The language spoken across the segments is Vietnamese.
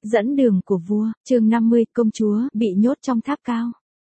Dẫn đường của vua, chương 50, công chúa, bị nhốt trong tháp cao.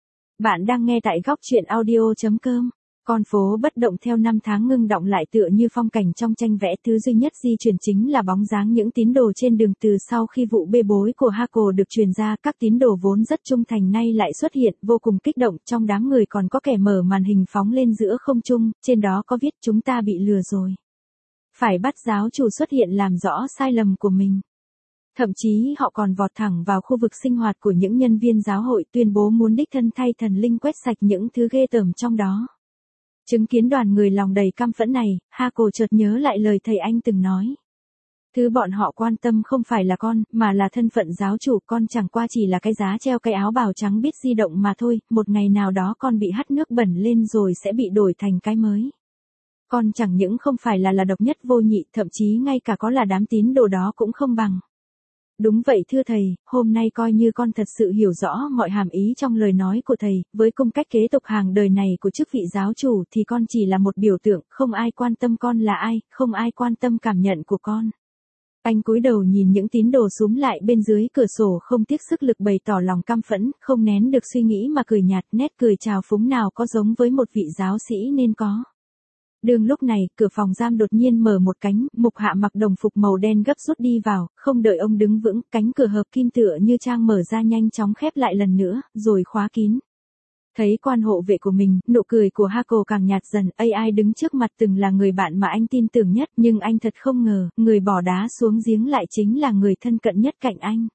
Bạn đang nghe tại góc truyện audio.com. Con phố bất động theo năm tháng ngưng đọng lại tựa như phong cảnh trong tranh vẽ, thứ duy nhất di chuyển chính là bóng dáng những tín đồ trên đường. Từ sau khi vụ bê bối của Hako được truyền ra, các tín đồ vốn rất trung thành nay lại xuất hiện, vô cùng kích động, trong đám người còn có kẻ mở màn hình phóng lên giữa không trung, trên đó có viết chúng ta bị lừa rồi. Phải bắt giáo chủ xuất hiện làm rõ sai lầm của mình. Thậm chí họ còn vọt thẳng vào khu vực sinh hoạt của những nhân viên giáo hội, tuyên bố muốn đích thân thay thần linh quét sạch những thứ ghê tởm trong đó. Chứng kiến đoàn người lòng đầy căm phẫn này, Hako chợt nhớ lại lời thầy anh từng nói. Thứ bọn họ quan tâm không phải là con, mà là thân phận giáo chủ. Con chẳng qua chỉ là cái giá treo cái áo bào trắng biết di động mà thôi, một ngày nào đó con bị hắt nước bẩn lên rồi sẽ bị đổi thành cái mới. Con chẳng những không phải là độc nhất vô nhị, thậm chí ngay cả có là đám tín đồ đó cũng không bằng. Đúng vậy thưa thầy, hôm nay coi như con thật sự hiểu rõ mọi hàm ý trong lời nói của thầy, với cung cách kế tục hàng đời này của chức vị giáo chủ thì con chỉ là một biểu tượng, không ai quan tâm con là ai, không ai quan tâm cảm nhận của con. Anh cúi đầu nhìn những tín đồ xúm lại bên dưới cửa sổ, không tiếc sức lực bày tỏ lòng căm phẫn, không nén được suy nghĩ mà cười nhạt, nét cười trào phúng nào có giống với một vị giáo sĩ nên có. Đường lúc này, cửa phòng giam đột nhiên mở một cánh, Mục Hạ mặc đồng phục màu đen gấp rút đi vào, không đợi ông đứng vững, cánh cửa hợp kim tựa như trang mở ra nhanh chóng khép lại lần nữa, rồi khóa kín. Thấy quan hộ vệ của mình, nụ cười của Hako càng nhạt dần. AI đứng trước mặt từng là người bạn mà anh tin tưởng nhất, nhưng anh thật không ngờ, người bỏ đá xuống giếng lại chính là người thân cận nhất cạnh anh.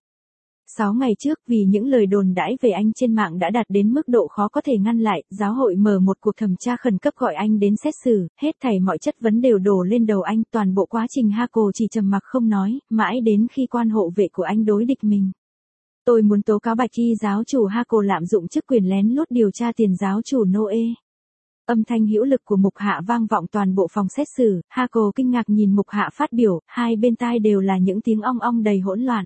6 ngày trước, vì những lời đồn đãi về anh trên mạng đã đạt đến mức độ khó có thể ngăn lại, giáo hội mở một cuộc thẩm tra khẩn cấp gọi anh đến xét xử, hết thảy mọi chất vấn đều đổ lên đầu anh, toàn bộ quá trình Hako chỉ trầm mặc không nói, mãi đến khi quan hộ vệ của anh đối địch mình. Tôi muốn tố cáo Bạch Y giáo chủ Hako lạm dụng chức quyền lén lút điều tra tiền giáo chủ Noe. Âm thanh hữu lực của Mục Hạ vang vọng toàn bộ phòng xét xử, Hako kinh ngạc nhìn Mục Hạ phát biểu, hai bên tai đều là những tiếng ong ong đầy hỗn loạn.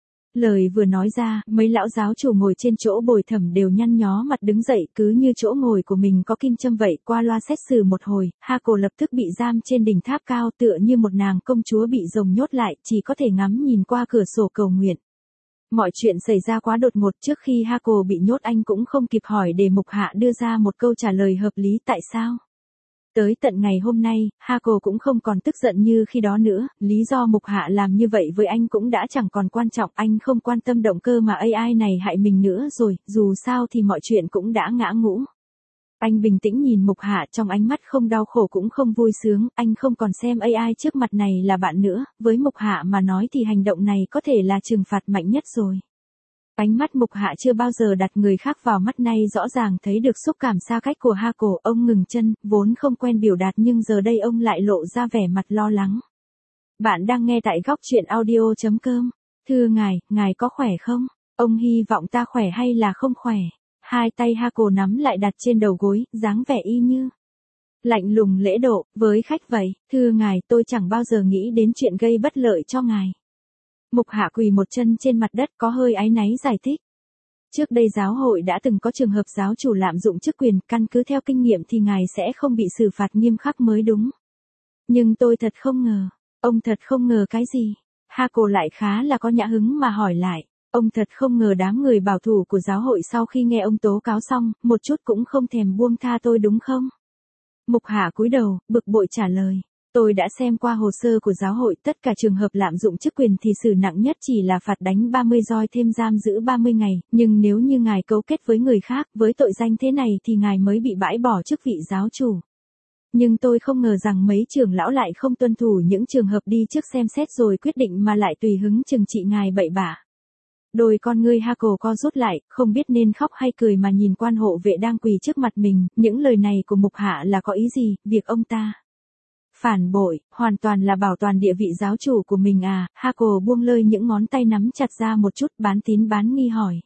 Lời vừa nói ra, mấy lão giáo chủ ngồi trên chỗ bồi thẩm đều nhăn nhó mặt đứng dậy, cứ như chỗ ngồi của mình có kim châm vậy. Qua loa xét xử một hồi, Hako lập tức bị giam trên đỉnh tháp cao tựa như một nàng công chúa bị rồng nhốt lại, chỉ có thể ngắm nhìn qua cửa sổ cầu nguyện. Mọi chuyện xảy ra quá đột ngột, trước khi Hako bị nhốt anh cũng không kịp hỏi để Mục Hạ đưa ra một câu trả lời hợp lý tại sao. Tới tận ngày hôm nay, Hako cũng không còn tức giận như khi đó nữa, lý do Mục Hạ làm như vậy với anh cũng đã chẳng còn quan trọng, anh không quan tâm động cơ mà AI này hại mình nữa rồi, dù sao thì mọi chuyện cũng đã ngã ngũ. Anh bình tĩnh nhìn Mục Hạ, trong ánh mắt không đau khổ cũng không vui sướng, anh không còn xem AI trước mặt này là bạn nữa, với Mục Hạ mà nói thì hành động này có thể là trừng phạt mạnh nhất rồi. Ánh mắt Mục Hạ chưa bao giờ đặt người khác vào mắt, nay rõ ràng thấy được xúc cảm xa cách của Hako. Ông ngừng chân, vốn không quen biểu đạt nhưng giờ đây ông lại lộ ra vẻ mặt lo lắng. Bạn đang nghe tại góc truyện audio.com. Thưa ngài có khỏe không? Ông hy vọng ta khỏe hay là không khỏe? Hai tay Hako nắm lại đặt trên đầu gối, dáng vẻ y như lạnh lùng lễ độ, với khách vậy. Thưa ngài, tôi chẳng bao giờ nghĩ đến chuyện gây bất lợi cho ngài. Mục Hạ quỳ một chân trên mặt đất, có hơi áy náy giải thích. Trước đây giáo hội đã từng có trường hợp giáo chủ lạm dụng chức quyền, căn cứ theo kinh nghiệm thì ngài sẽ không bị xử phạt nghiêm khắc mới đúng. Nhưng tôi thật không ngờ. Ông thật không ngờ cái gì? Hako lại khá là có nhã hứng mà hỏi lại. Ông thật không ngờ đám người bảo thủ của giáo hội sau khi nghe ông tố cáo xong, một chút cũng không thèm buông tha tôi đúng không? Mục Hạ cúi đầu, bực bội trả lời. Tôi đã xem qua hồ sơ của giáo hội, tất cả trường hợp lạm dụng chức quyền thì xử nặng nhất chỉ là phạt đánh 30 roi thêm giam giữ 30 ngày, nhưng nếu như ngài cấu kết với người khác, với tội danh thế này thì ngài mới bị bãi bỏ chức vị giáo chủ. Nhưng tôi không ngờ rằng mấy trưởng lão lại không tuân thủ những trường hợp đi trước xem xét rồi quyết định mà lại tùy hứng trừng trị ngài bậy bạ. Đôi con ngươi Hako co rút lại, không biết nên khóc hay cười mà nhìn quan hộ vệ đang quỳ trước mặt mình. Những lời này của Mục Hạ là có ý gì? Việc ông ta phản bội, hoàn toàn là bảo toàn địa vị giáo chủ của mình à? Hako buông lơi những ngón tay nắm chặt ra một chút, bán tín bán nghi hỏi.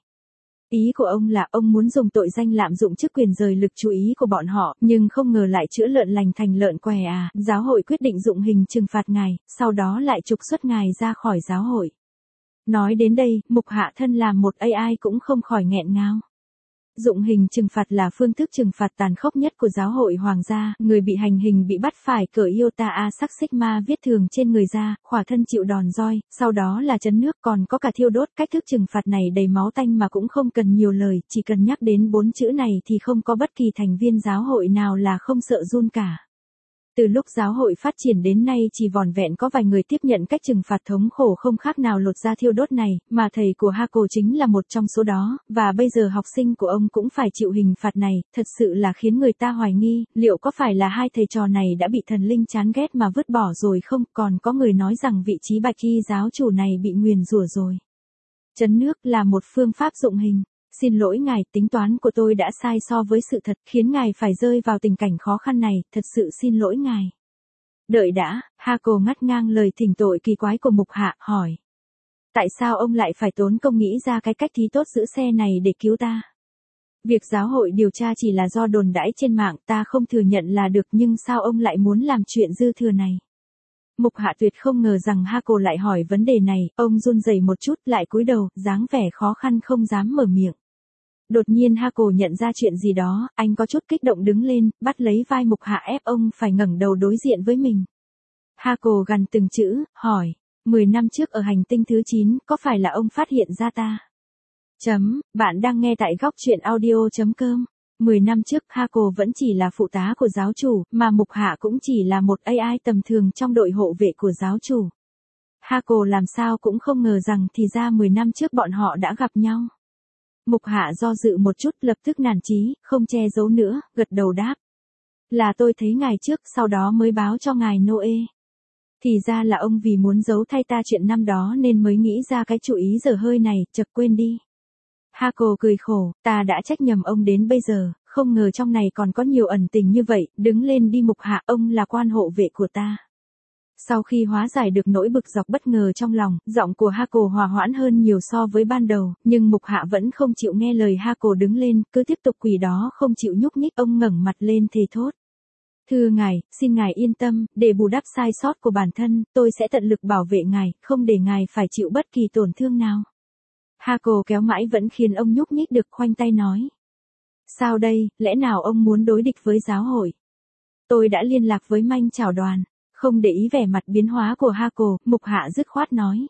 Ý của ông là ông muốn dùng tội danh lạm dụng chức quyền rời lực chú ý của bọn họ, nhưng không ngờ lại chữa lợn lành thành lợn què à? Giáo hội quyết định dụng hình trừng phạt ngài, sau đó lại trục xuất ngài ra khỏi giáo hội. Nói đến đây, Mục Hạ thân làm một AI cũng không khỏi nghẹn ngào. Dụng hình trừng phạt là phương thức trừng phạt tàn khốc nhất của giáo hội hoàng gia, người bị hành hình bị bắt phải cởi iota a sắc sigma viết thường trên người ra, khỏa thân chịu đòn roi, sau đó là trấn nước, còn có cả thiêu đốt. Cách thức trừng phạt này đầy máu tanh mà cũng không cần nhiều lời, chỉ cần nhắc đến 4 chữ này thì không có bất kỳ thành viên giáo hội nào là không sợ run cả. Từ lúc giáo hội phát triển đến nay chỉ vỏn vẹn có vài người tiếp nhận cách trừng phạt thống khổ không khác nào lột da thiêu đốt này, mà thầy của Hako chính là một trong số đó, và bây giờ học sinh của ông cũng phải chịu hình phạt này, thật sự là khiến người ta hoài nghi, liệu có phải là hai thầy trò này đã bị thần linh chán ghét mà vứt bỏ rồi không, còn có người nói rằng vị trí bạch y giáo chủ này bị nguyền rủa rồi. Trấn nước là một phương pháp dụng hình. Xin lỗi ngài, tính toán của tôi đã sai so với sự thật, khiến ngài phải rơi vào tình cảnh khó khăn này, thật sự xin lỗi ngài. Đợi đã, Hako ngắt ngang lời thỉnh tội kỳ quái của mục hạ, hỏi. Tại sao ông lại phải tốn công nghĩ ra cái cách thí tốt giữ xe này để cứu ta? Việc giáo hội điều tra chỉ là do đồn đãi trên mạng, ta không thừa nhận là được, nhưng sao ông lại muốn làm chuyện dư thừa này? Mục hạ tuyệt không ngờ rằng Hako lại hỏi vấn đề này, ông run rẩy một chút lại cúi đầu, dáng vẻ khó khăn không dám mở miệng. Đột nhiên Hako nhận ra chuyện gì đó, anh có chút kích động đứng lên, bắt lấy vai mục hạ ép ông phải ngẩng đầu đối diện với mình. Hako gằn từng chữ, hỏi, 10 năm trước ở hành tinh thứ 9, có phải là ông phát hiện ra ta? Bạn đang nghe tại góc truyện audio.com. 10 năm trước Hako vẫn chỉ là phụ tá của giáo chủ, mà mục hạ cũng chỉ là một AI tầm thường trong đội hộ vệ của giáo chủ. Hako làm sao cũng không ngờ rằng thì ra 10 năm trước bọn họ đã gặp nhau. Mục hạ do dự một chút lập tức nản chí, không che giấu nữa, gật đầu đáp. Là tôi thấy ngài trước, sau đó mới báo cho ngài Noe. Thì ra là ông vì muốn giấu thay ta chuyện năm đó nên mới nghĩ ra cái chủ ý dở hơi này, chợt quên đi. Hako cười khổ, ta đã trách nhầm ông đến bây giờ, không ngờ trong này còn có nhiều ẩn tình như vậy, đứng lên đi mục hạ, ông là quan hộ vệ của ta. Sau khi hóa giải được nỗi bực dọc bất ngờ trong lòng, giọng của Hako hòa hoãn hơn nhiều so với ban đầu, nhưng mục hạ vẫn không chịu nghe lời Hako đứng lên, cứ tiếp tục quỳ đó không chịu nhúc nhích, ông ngẩng mặt lên thề thốt. Thưa ngài, xin ngài yên tâm, để bù đắp sai sót của bản thân, tôi sẽ tận lực bảo vệ ngài, không để ngài phải chịu bất kỳ tổn thương nào. Hako kéo mãi vẫn khiến ông nhúc nhích được, khoanh tay nói. Sao đây, lẽ nào ông muốn đối địch với giáo hội? Tôi đã liên lạc với manh chảo đoàn. Không để ý vẻ mặt biến hóa của Hako, mục hạ dứt khoát nói.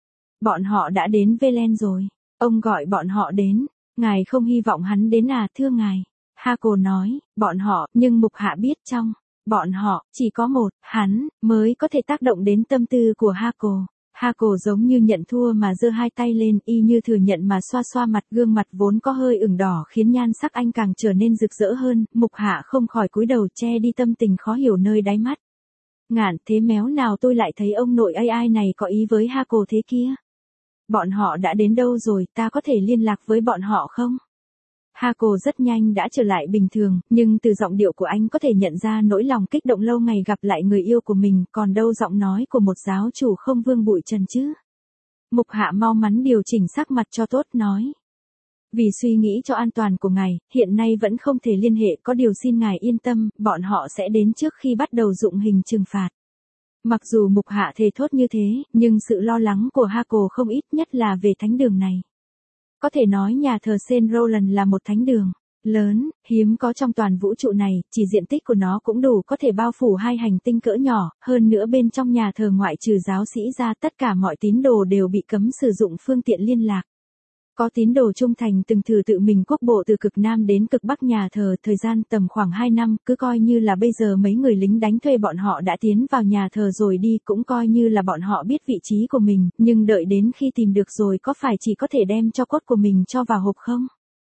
Bọn họ đã đến Velen rồi. Ông gọi bọn họ đến. Ngài không hy vọng hắn đến à, thưa ngài? Hako nói, bọn họ, nhưng mục hạ biết trong bọn họ, chỉ có một, hắn, mới có thể tác động đến tâm tư của Hako. Hako giống như nhận thua mà giơ hai tay lên, y như thừa nhận mà xoa xoa mặt, gương mặt vốn có hơi ửng đỏ khiến nhan sắc anh càng trở nên rực rỡ hơn, mục hạ không khỏi cúi đầu che đi tâm tình khó hiểu nơi đáy mắt. Ngạn, thế méo nào tôi lại thấy ông nội AI này có ý với Hako thế kia? Bọn họ đã đến đâu rồi, ta có thể liên lạc với bọn họ không? Hako rất nhanh đã trở lại bình thường, nhưng từ giọng điệu của anh có thể nhận ra nỗi lòng kích động lâu ngày gặp lại người yêu của mình, còn đâu giọng nói của một giáo chủ không vương bụi trần chứ. Mục hạ mau mắn điều chỉnh sắc mặt cho tốt, nói. Vì suy nghĩ cho an toàn của ngài, hiện nay vẫn không thể liên hệ, có điều xin ngài yên tâm, bọn họ sẽ đến trước khi bắt đầu dụng hình trừng phạt. Mặc dù mục hạ thề thốt như thế, nhưng sự lo lắng của Hako không ít, nhất là về thánh đường này. Có thể nói nhà thờ Saint Roland là một thánh đường lớn, hiếm có trong toàn vũ trụ này, chỉ diện tích của nó cũng đủ có thể bao phủ hai hành tinh cỡ nhỏ, hơn nữa bên trong nhà thờ ngoại trừ giáo sĩ ra tất cả mọi tín đồ đều bị cấm sử dụng phương tiện liên lạc. Có tín đồ trung thành từng thử tự mình quốc bộ từ cực Nam đến cực Bắc nhà thờ, thời gian tầm khoảng 2 năm, cứ coi như là bây giờ mấy người lính đánh thuê bọn họ đã tiến vào nhà thờ rồi đi, cũng coi như là bọn họ biết vị trí của mình, nhưng đợi đến khi tìm được rồi có phải chỉ có thể đem cho cốt của mình cho vào hộp không?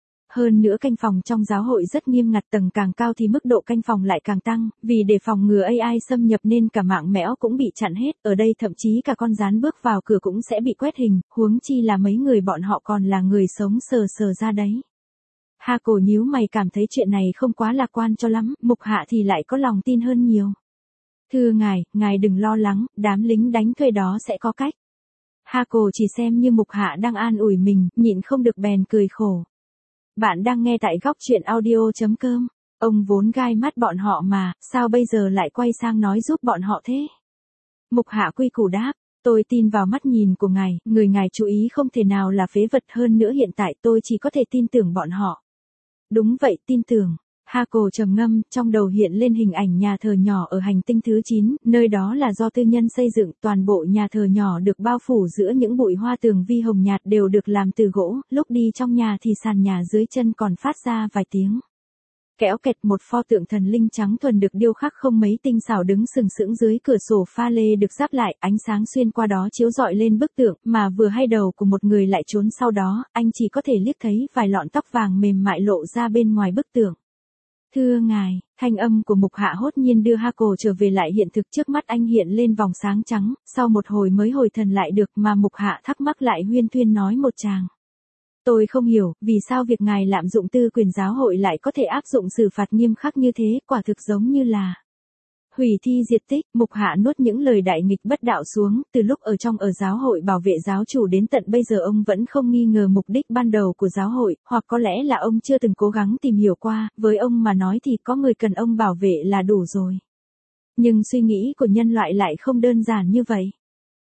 Hơn nữa canh phòng trong giáo hội rất nghiêm ngặt, tầng càng cao thì mức độ canh phòng lại càng tăng, vì để phòng ngừa AI xâm nhập nên cả mạng mẽo cũng bị chặn hết, ở đây thậm chí cả con gián bước vào cửa cũng sẽ bị quét hình, huống chi là mấy người bọn họ còn là người sống sờ sờ ra đấy. Hako nhíu mày cảm thấy chuyện này không quá lạc quan cho lắm, mục hạ thì lại có lòng tin hơn nhiều. Thưa ngài đừng lo lắng, đám lính đánh thuê đó sẽ có cách. Hako chỉ xem như mục hạ đang an ủi mình, nhịn không được bèn cười khổ. Bạn đang nghe tại góc truyện audio.com. Ông vốn gai mắt bọn họ mà, sao bây giờ lại quay sang nói giúp bọn họ thế? Mục hạ quy củ đáp, tôi tin vào mắt nhìn của ngài, người ngài chú ý không thể nào là phế vật, hơn nữa hiện tại tôi chỉ có thể tin tưởng bọn họ. Đúng vậy, tin tưởng. Hako trầm ngâm, trong đầu hiện lên hình ảnh nhà thờ nhỏ ở hành tinh thứ 9, nơi đó là do tư nhân xây dựng, toàn bộ nhà thờ nhỏ được bao phủ giữa những bụi hoa tường vi hồng nhạt đều được làm từ gỗ, lúc đi trong nhà thì sàn nhà dưới chân còn phát ra vài tiếng kéo kẹt. Một pho tượng thần linh trắng thuần được điêu khắc không mấy tinh xảo đứng sừng sững dưới cửa sổ pha lê được ráp lại, ánh sáng xuyên qua đó chiếu rọi lên bức tượng, mà vừa hay đầu của một người lại trốn sau đó, anh chỉ có thể liếc thấy vài lọn tóc vàng mềm mại lộ ra bên ngoài bức tượng. Thưa ngài, thanh âm của Mục Hạ hốt nhiên đưa Hako trở về lại hiện thực. Trước mắt anh hiện lên vòng sáng trắng, sau một hồi mới hồi thần lại được, mà Mục Hạ thắc mắc lại huyên thuyên nói một tràng. Tôi không hiểu, vì sao việc ngài lạm dụng tư quyền giáo hội lại có thể áp dụng xử phạt nghiêm khắc như thế, quả thực giống như là hủy thi diệt tích. Mục Hạ nuốt những lời đại nghịch bất đạo xuống, từ lúc ở giáo hội bảo vệ giáo chủ đến tận bây giờ ông vẫn không nghi ngờ mục đích ban đầu của giáo hội, hoặc có lẽ là ông chưa từng cố gắng tìm hiểu qua, với ông mà nói thì có người cần ông bảo vệ là đủ rồi. Nhưng suy nghĩ của nhân loại lại không đơn giản như vậy.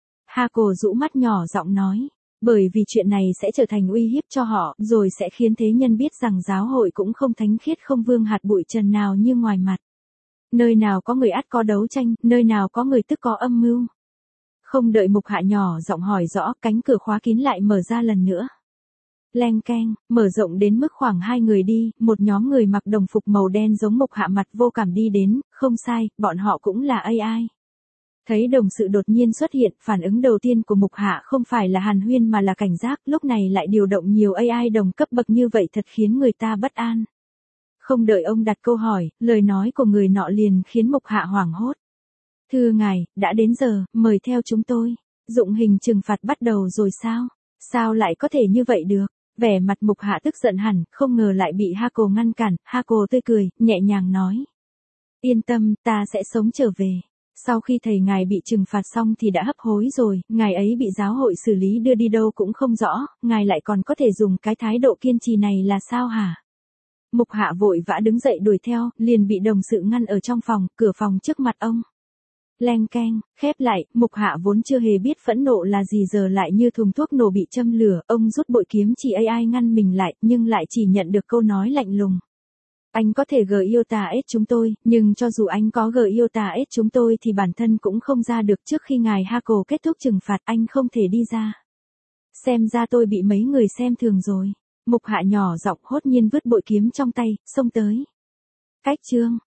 Hako rũ mắt nhỏ giọng nói. Bởi vì chuyện này sẽ trở thành uy hiếp cho họ, rồi sẽ khiến thế nhân biết rằng giáo hội cũng không thánh khiết không vương hạt bụi trần nào như ngoài mặt. Nơi nào có người ắt có đấu tranh, nơi nào có người tức có âm mưu. Không đợi Mục Hạ nhỏ giọng hỏi rõ, cánh cửa khóa kín lại mở ra lần nữa. Leng keng, mở rộng đến mức khoảng 2 người đi, một nhóm người mặc đồng phục màu đen giống Mục Hạ mặt vô cảm đi đến, không sai, bọn họ cũng là AI. Thấy đồng sự đột nhiên xuất hiện, phản ứng đầu tiên của Mục Hạ không phải là hàn huyên mà là cảnh giác, lúc này lại điều động nhiều AI đồng cấp bậc như vậy thật khiến người ta bất an. Không đợi ông đặt câu hỏi, lời nói của người nọ liền khiến Mục Hạ hoảng hốt. Thưa ngài, đã đến giờ, mời theo chúng tôi. Dụng hình trừng phạt bắt đầu rồi sao? Sao lại có thể như vậy được? Vẻ mặt Mục Hạ tức giận hẳn, không ngờ lại bị Hako ngăn cản. Hako tươi cười, nhẹ nhàng nói. Yên tâm, ta sẽ sống trở về. Sau khi thầy ngài bị trừng phạt xong thì đã hấp hối rồi, ngài ấy bị giáo hội xử lý đưa đi đâu cũng không rõ, ngài lại còn có thể dùng cái thái độ kiên trì này là sao hả? Mục Hạ vội vã đứng dậy đuổi theo, liền bị đồng sự ngăn ở trong phòng, cửa phòng trước mặt ông. Leng keng, khép lại, Mục Hạ vốn chưa hề biết phẫn nộ là gì giờ lại như thùng thuốc nổ bị châm lửa, ông rút bội kiếm chỉ AI ngăn mình lại, nhưng lại chỉ nhận được câu nói lạnh lùng. Anh có thể Giota chúng tôi, nhưng cho dù anh có Giota chúng tôi thì bản thân cũng không ra được. Trước khi ngài Hako kết thúc trừng phạt anh không thể đi ra. Xem ra tôi bị mấy người xem thường rồi. Mục Hạ nhỏ giọng hốt nhiên vứt bội kiếm trong tay, xông tới. Cách chương.